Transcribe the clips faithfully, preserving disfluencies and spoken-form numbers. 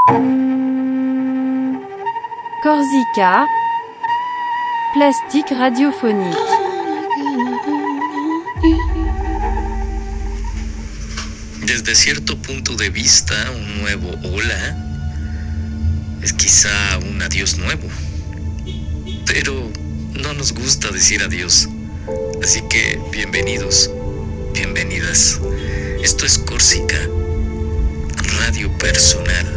Corsica. Plastique radiophonique. Desde cierto punto de vista, un nuevo hola es quizá un adiós nuevo. Pero no nos gusta decir adiós. Así que bienvenidos, bienvenidas. Esto es Corsica, radio personal.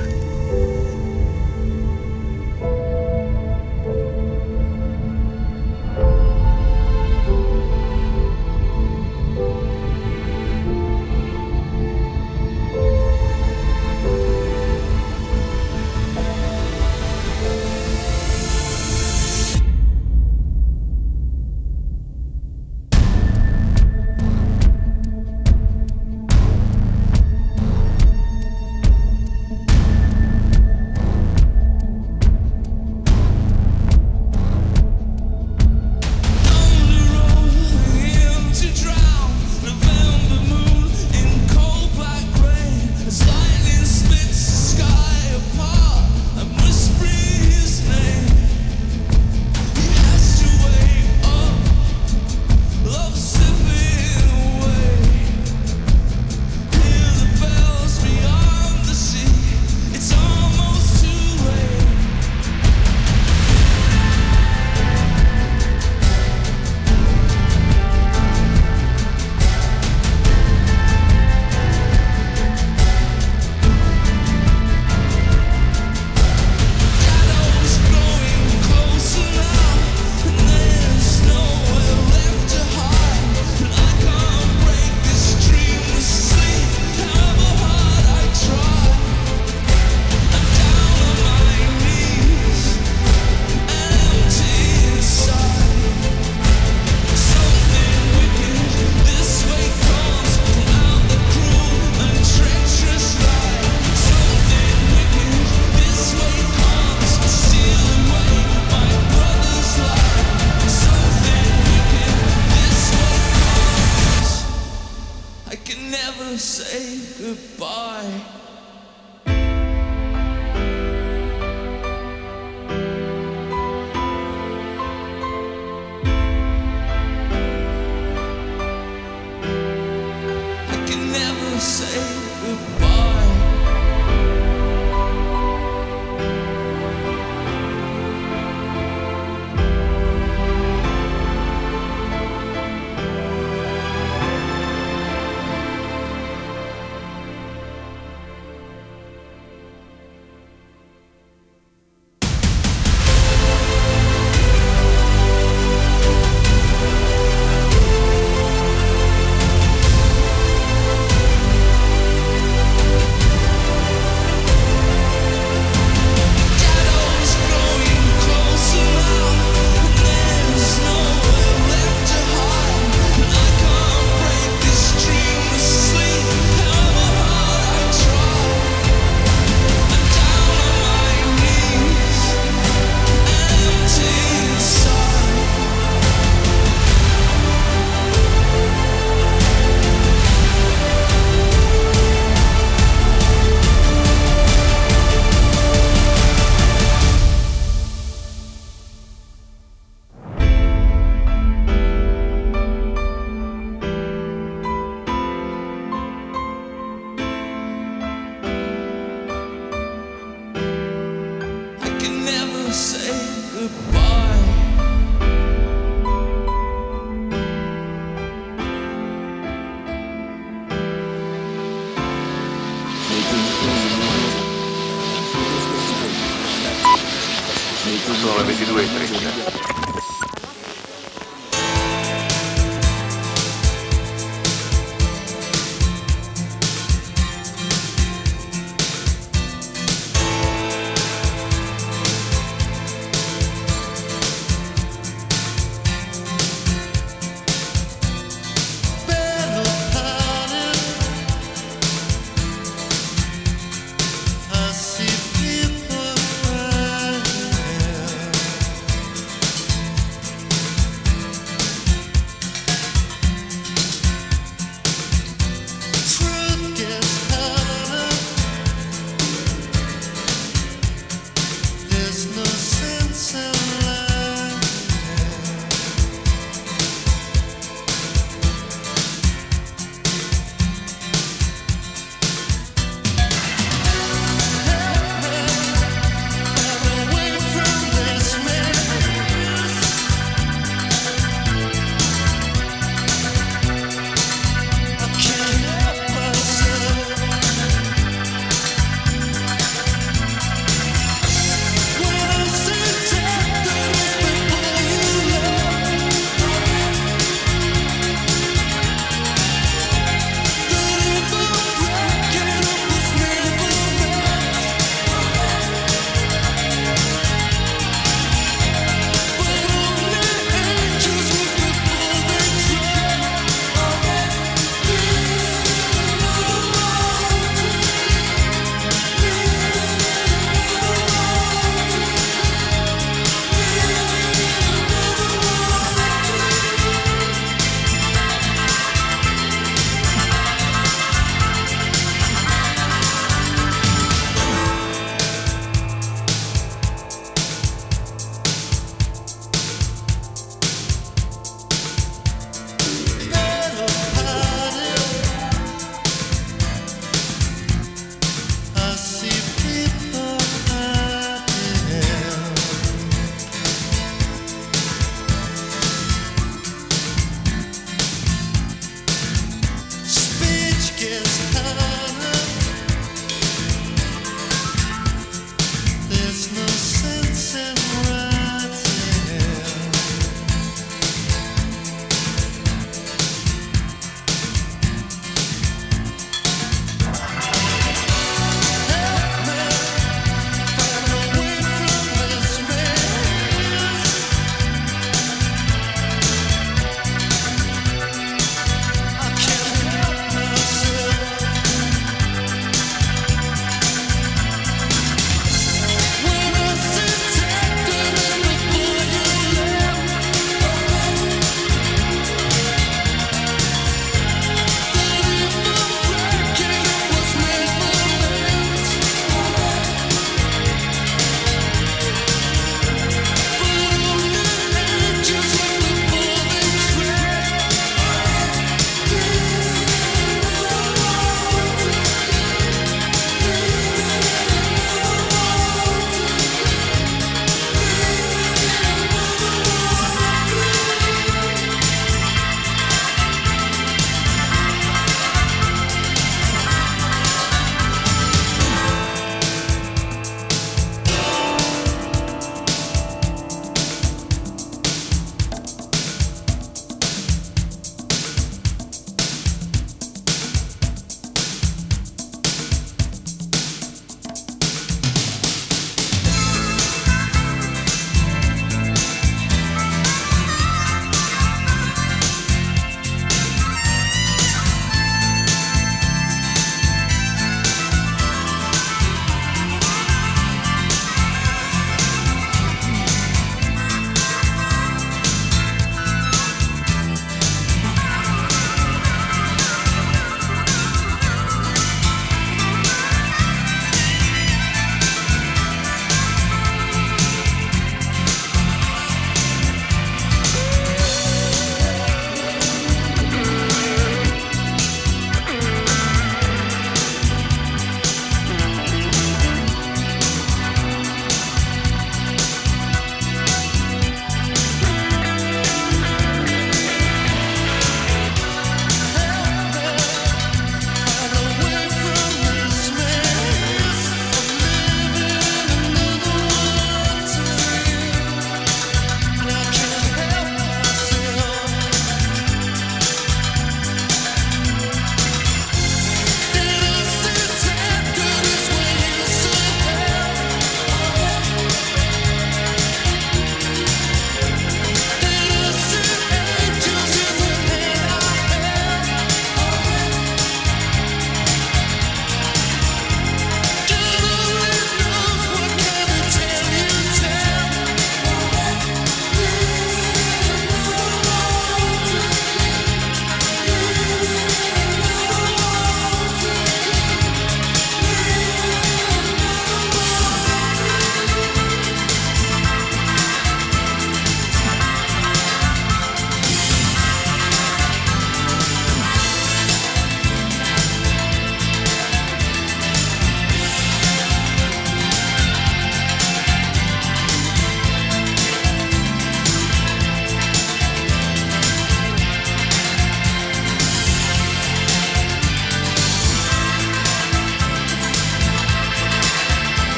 Sono le ventidue e trenta.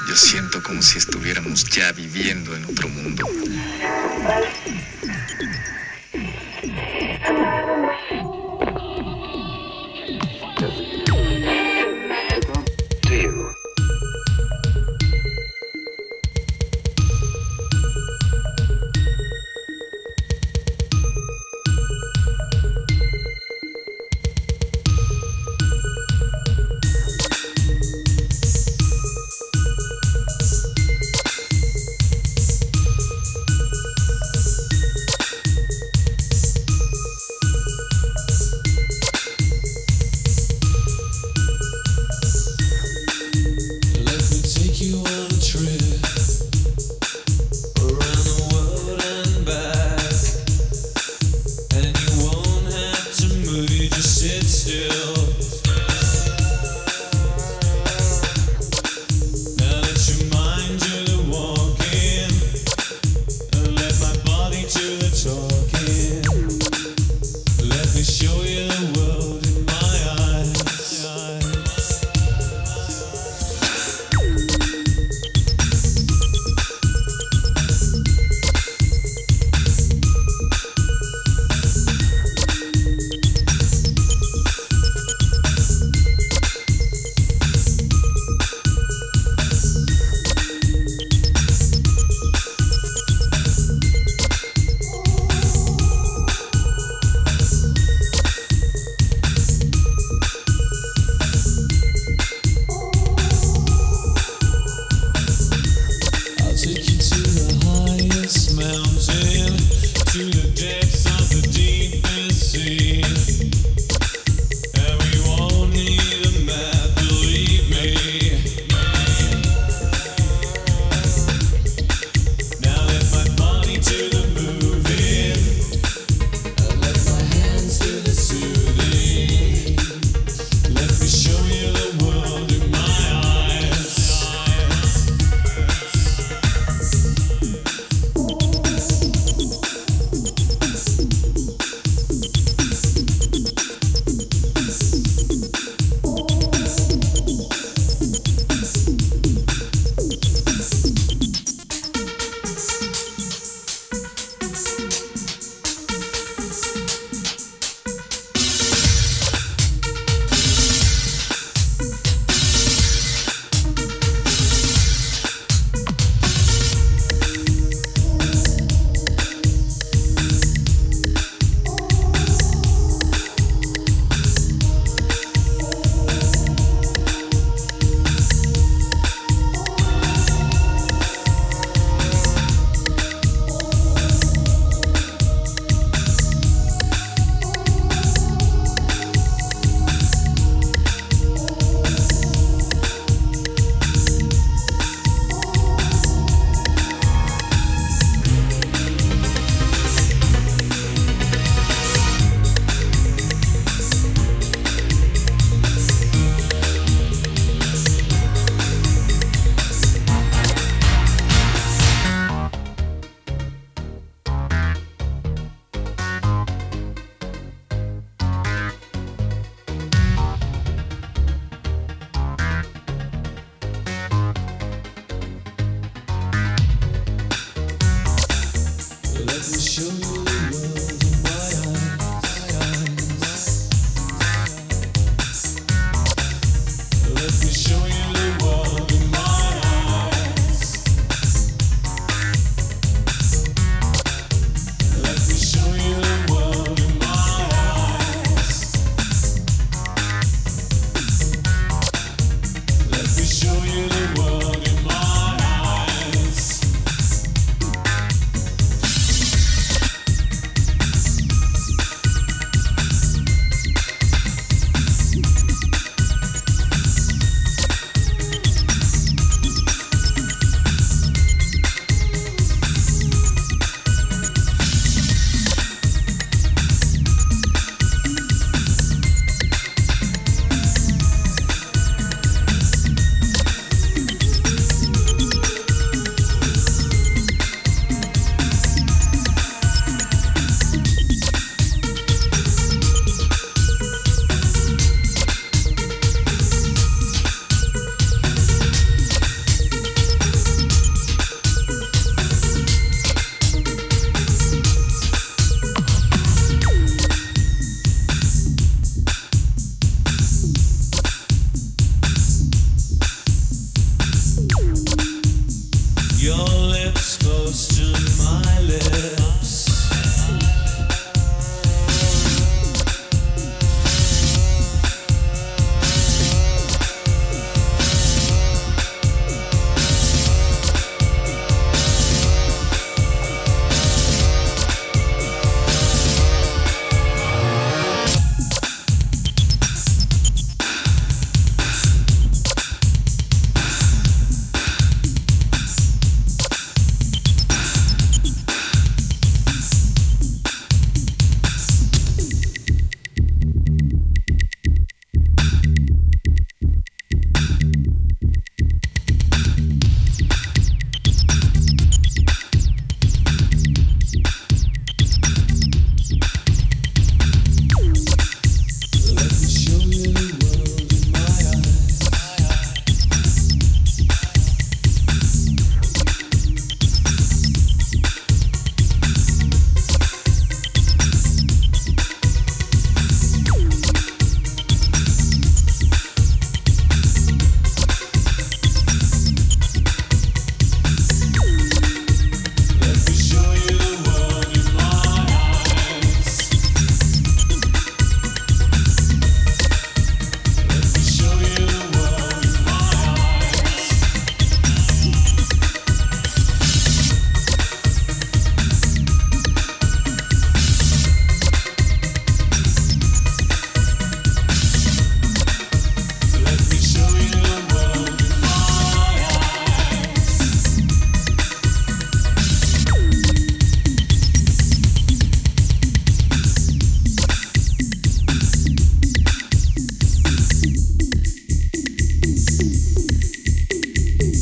Yo siento como si estuviéramos ya viviendo en otro mundo.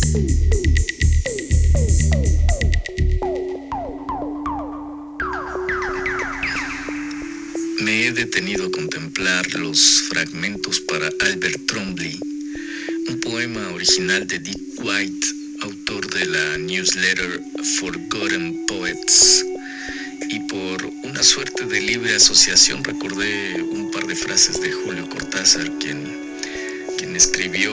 Me he detenido a contemplar los fragmentos para Albert Trombley, un poema original de Dick White, autor de la newsletter Forgotten Poets, y por una suerte de libre asociación recordé un par de frases de Julio Cortázar, quien, quien escribió: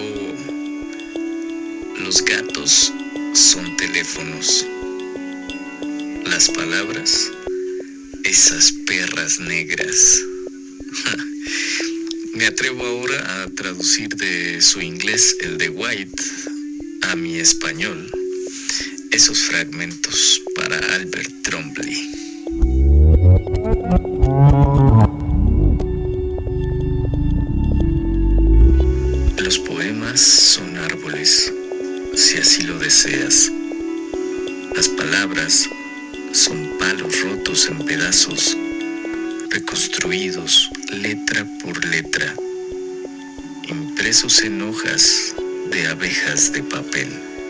los gatos son teléfonos, las palabras, esas perras negras. Me atrevo ahora a traducir de su inglés, el de White, a mi español, esos fragmentos para Albert Trombley. Los poemas son árboles, si así lo deseas. Las palabras son palos rotos en pedazos, reconstruidos letra por letra, impresos en hojas de abejas de papel.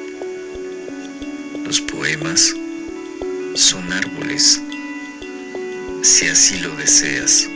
Los poemas son árboles, si así lo deseas.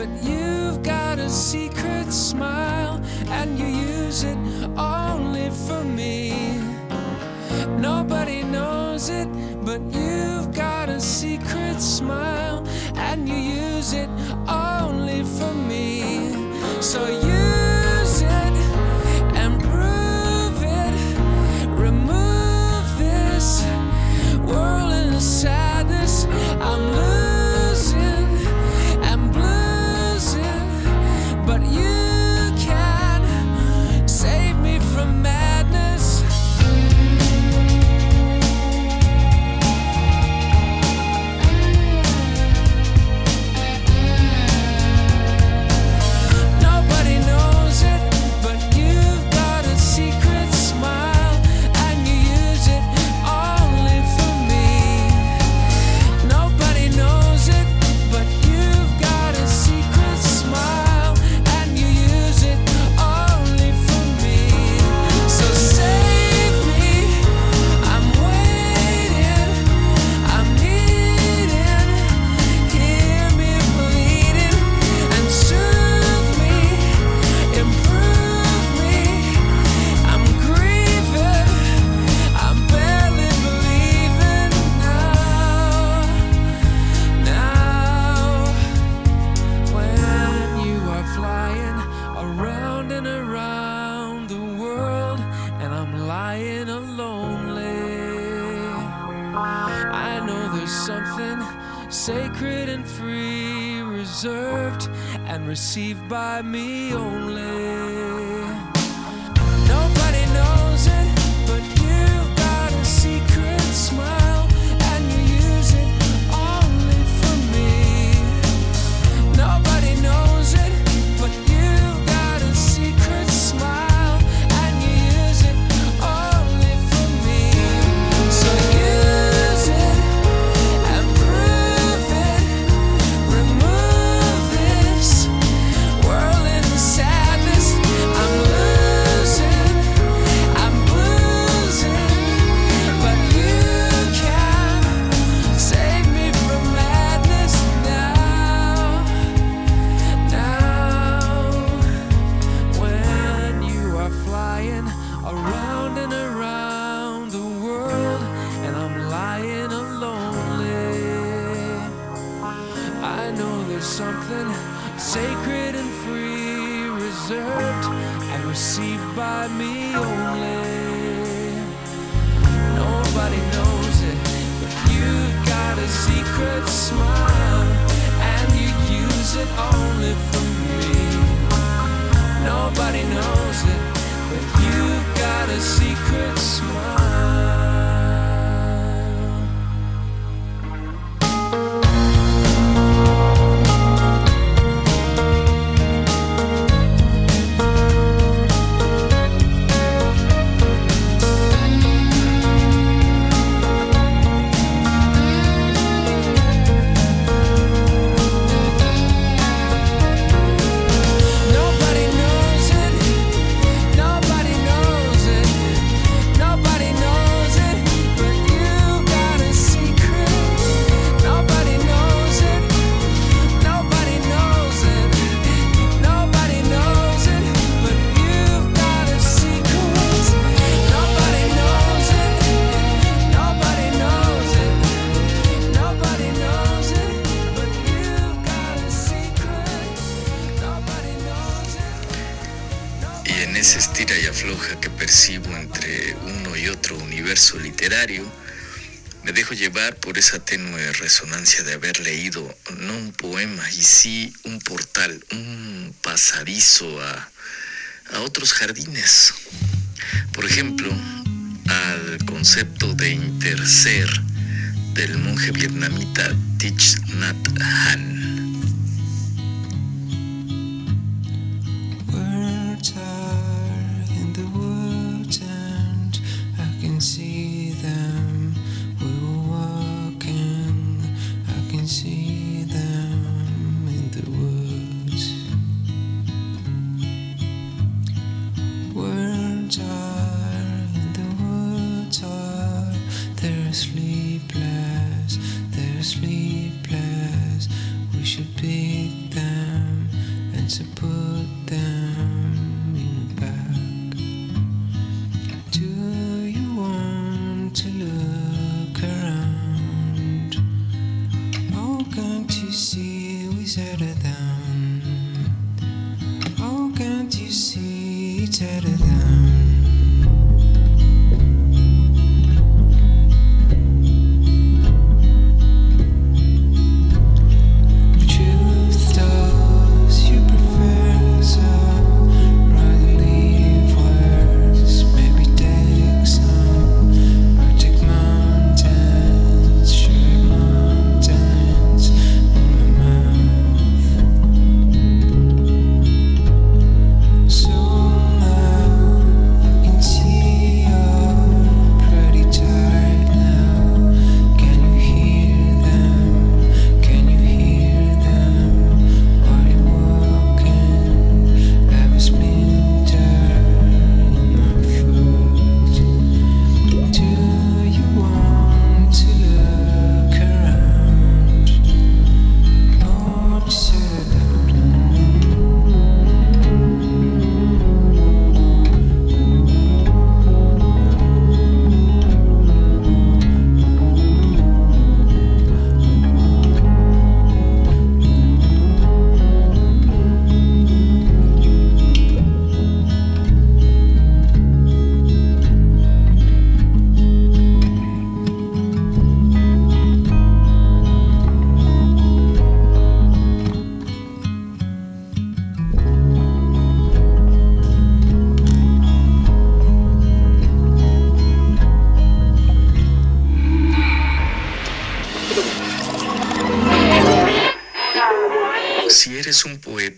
but you've got a secret smile, and you use it only for me. Nobody knows it, but you've got a secret smile, and you use it only for me. So use it and prove it. Remove this whirling sadness. I'm losing and bluesing, but you can save me from madness. Nobody knows it, but you've got a secret smile, and you use it only for me. Nobody knows it, but you've got a secret smile, and you use it only for me. So save me, I'm waiting, I'm needing, hear me bleeding, and soothe me, improve me. I'm grieving, I'm barely believing now, now. When you are flying around and around the world, and I'm lying lonely, I know there's something sacred and free, reserved and received by me only. Nobody knows it, but you've got a secret smile, and you use it only for me. Nobody knows it, but you've got a secret smile, and you use it only for me. So use it and prove it. Remove this whirling sadness. I'm losing, I'm bluesing, but you can save me from madness now, now. When you are flying around and around the world, and I'm lying lonely, I know there's something sacred and free, reserved and received by me only. Nobody knows it, but you've got a secret smile, and you use it only for me. Nobody knows it, but you've got a secret smile. Nobody knows it, nobody knows it, nobody knows it, but you've got a secret. Nobody knows it, nobody knows it, nobody knows it, but you've got a secret. Nobody knows it, nobody knows it, nobody knows it, but you've got a secret. Nobody knows it. Y en ese estira y afloja que percibo entre uno y otro universo literario, me dejo llevar por esa tenue resonancia de haber leído no un poema, y sí un portal, un pasadizo a, a otros jardines. Por ejemplo, al concepto de interser del monje vietnamita Thich Nhat Hanh. Words are in the woods, and I can see them. We were walking, I can see them in the woods. Words are in the woods, are they're sleepless, they're sleepless. We should pick them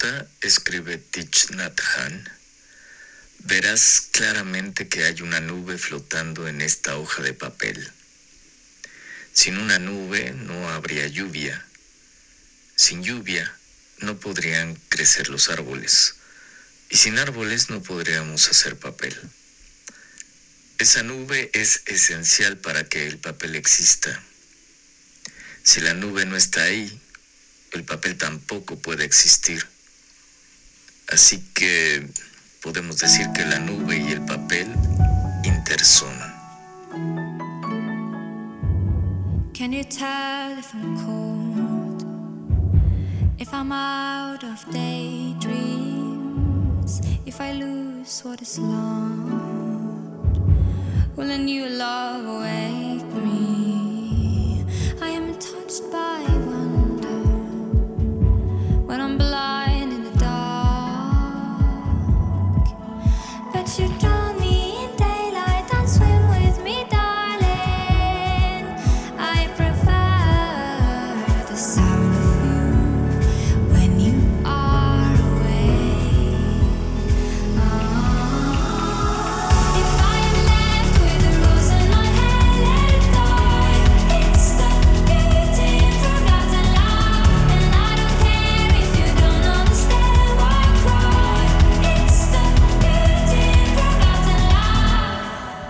nota, escribe Thich Nhat Hanh, verás claramente que hay una nube flotando en esta hoja de papel. Sin una nube no habría lluvia. Sin lluvia no podrían crecer los árboles. Y sin árboles no podríamos hacer papel. Esa nube es esencial para que el papel exista. Si la nube no está ahí, el papel tampoco puede existir. Así que podemos decir que la nube y el papel intersonan. Can you tell if I'm cold? If I'm out of daydreams? If I lose what is lost? Will a new love awake me? I am touched by wonder when I'm blind in the dark. But you drown me in daylight and swim with me, darling. I prefer the sound of you when you are away. Oh. If I am left with a rose in my hand, let it die. It's the beauty in forgotten love, and I don't care if you don't understand why I cry. It's the beauty in forgotten love.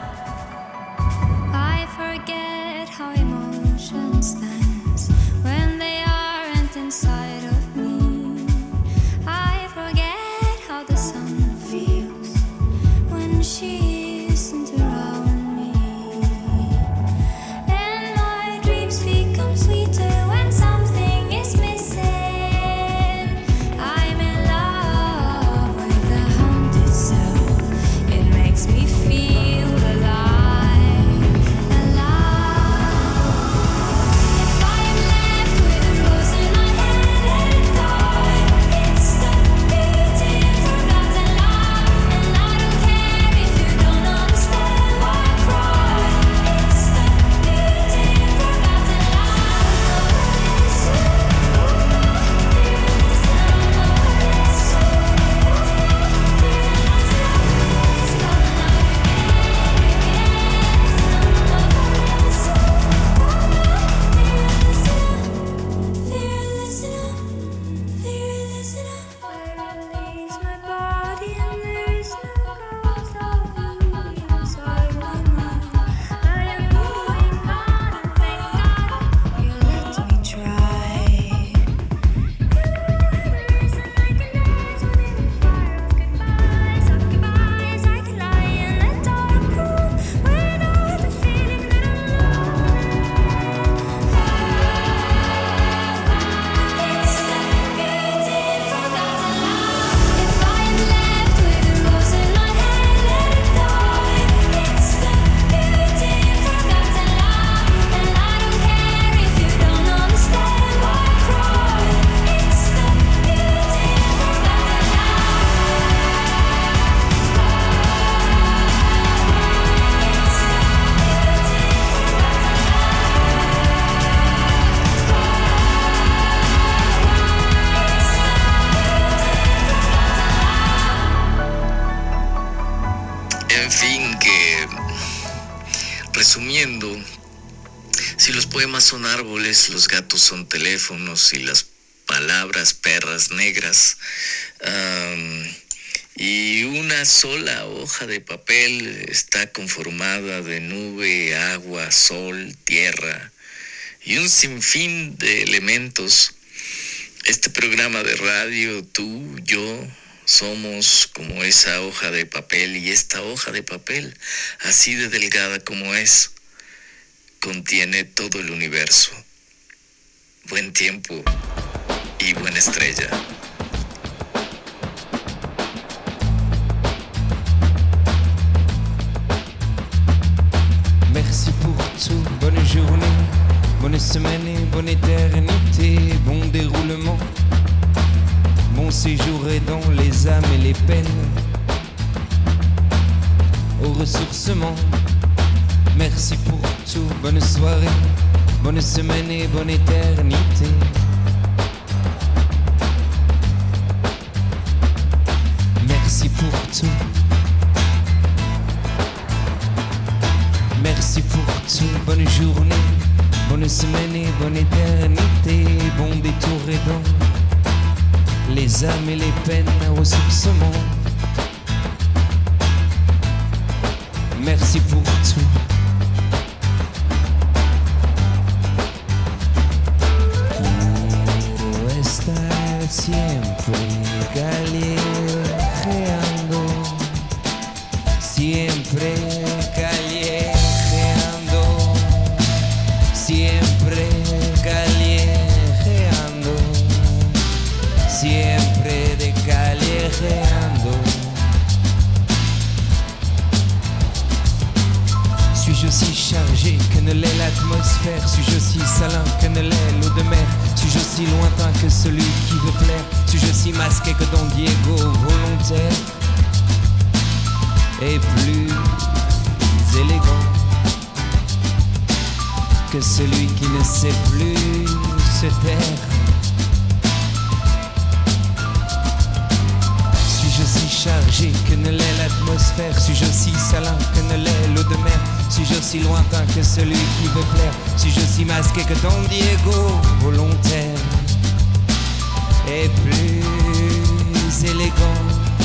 I forget how emotions dance when they aren't inside of me. I forget how the sun feels when she isn't around me. And my dreams become sweeter when something is missing. I'm in love with the haunted soul. It makes me feel alive, alive. If I am left with a rose in my hand, let it die. It's the beauty in forgotten love, and I don't care if you don't understand why I cry. It's the beauty in forgotten En fin, que resumiendo, si los poemas son árboles, los gatos son teléfonos y las palabras perras negras, um, y una sola hoja de papel está conformada de nube, agua, sol, tierra y un sinfín de elementos. Este programa de radio, tú, yo, somos como esa hoja de papel, y esta hoja de papel, así de delgada como es, contiene todo el universo. Buen tiempo y buena estrella. Merci pour tout, bonne journée, bonne semaine et bonne éternité, bon déroulement, bon séjour aidant les âmes et les peines au ressourcement. Merci pour tout, bonne soirée, bonne semaine et bonne éternité. pour tout. Merci pour tout. Bonne journée, bonne semaine et bonne éternité. Bon détour et dans les âmes et les peines, ressourcement. Merci pour tout. Quiero estar siempre callejeando, siempre callejeando, siempre callejeando, siempre de callejeando. Suis-je aussi chargé que ne l'est l'atmosphère? Suis-je aussi salin que ne l'est l'eau de mer? Suis-je aussi lointain que celui qui veut plaire? Suis-je aussi masqué que Don Diego volontaire? Et plus élégant que celui qui ne sait plus se taire? Suis-je aussi chargé que ne l'est l'atmosphère? Suis-je aussi salin que ne l'est l'eau de mer? Suis-je aussi lointain que celui qui veut plaire? Suis-je aussi masqué que Don Diego volontaire? Et plus élégant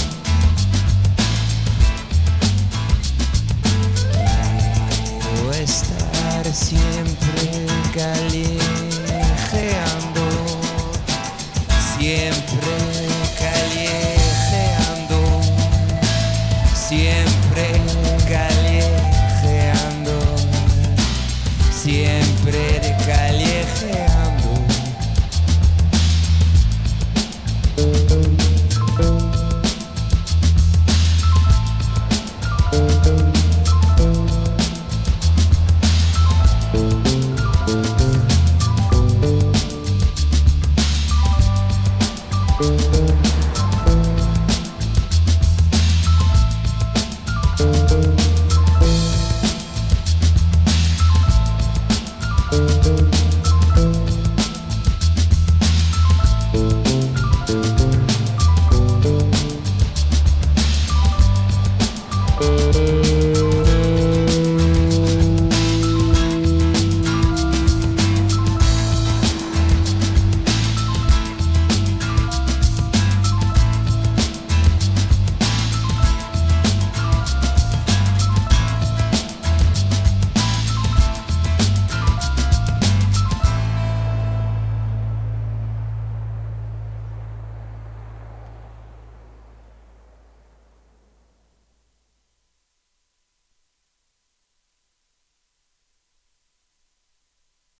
quiero estar siempre callejeando, siempre callejeando, siempre callejeando, siempre de callejeando. Thank you.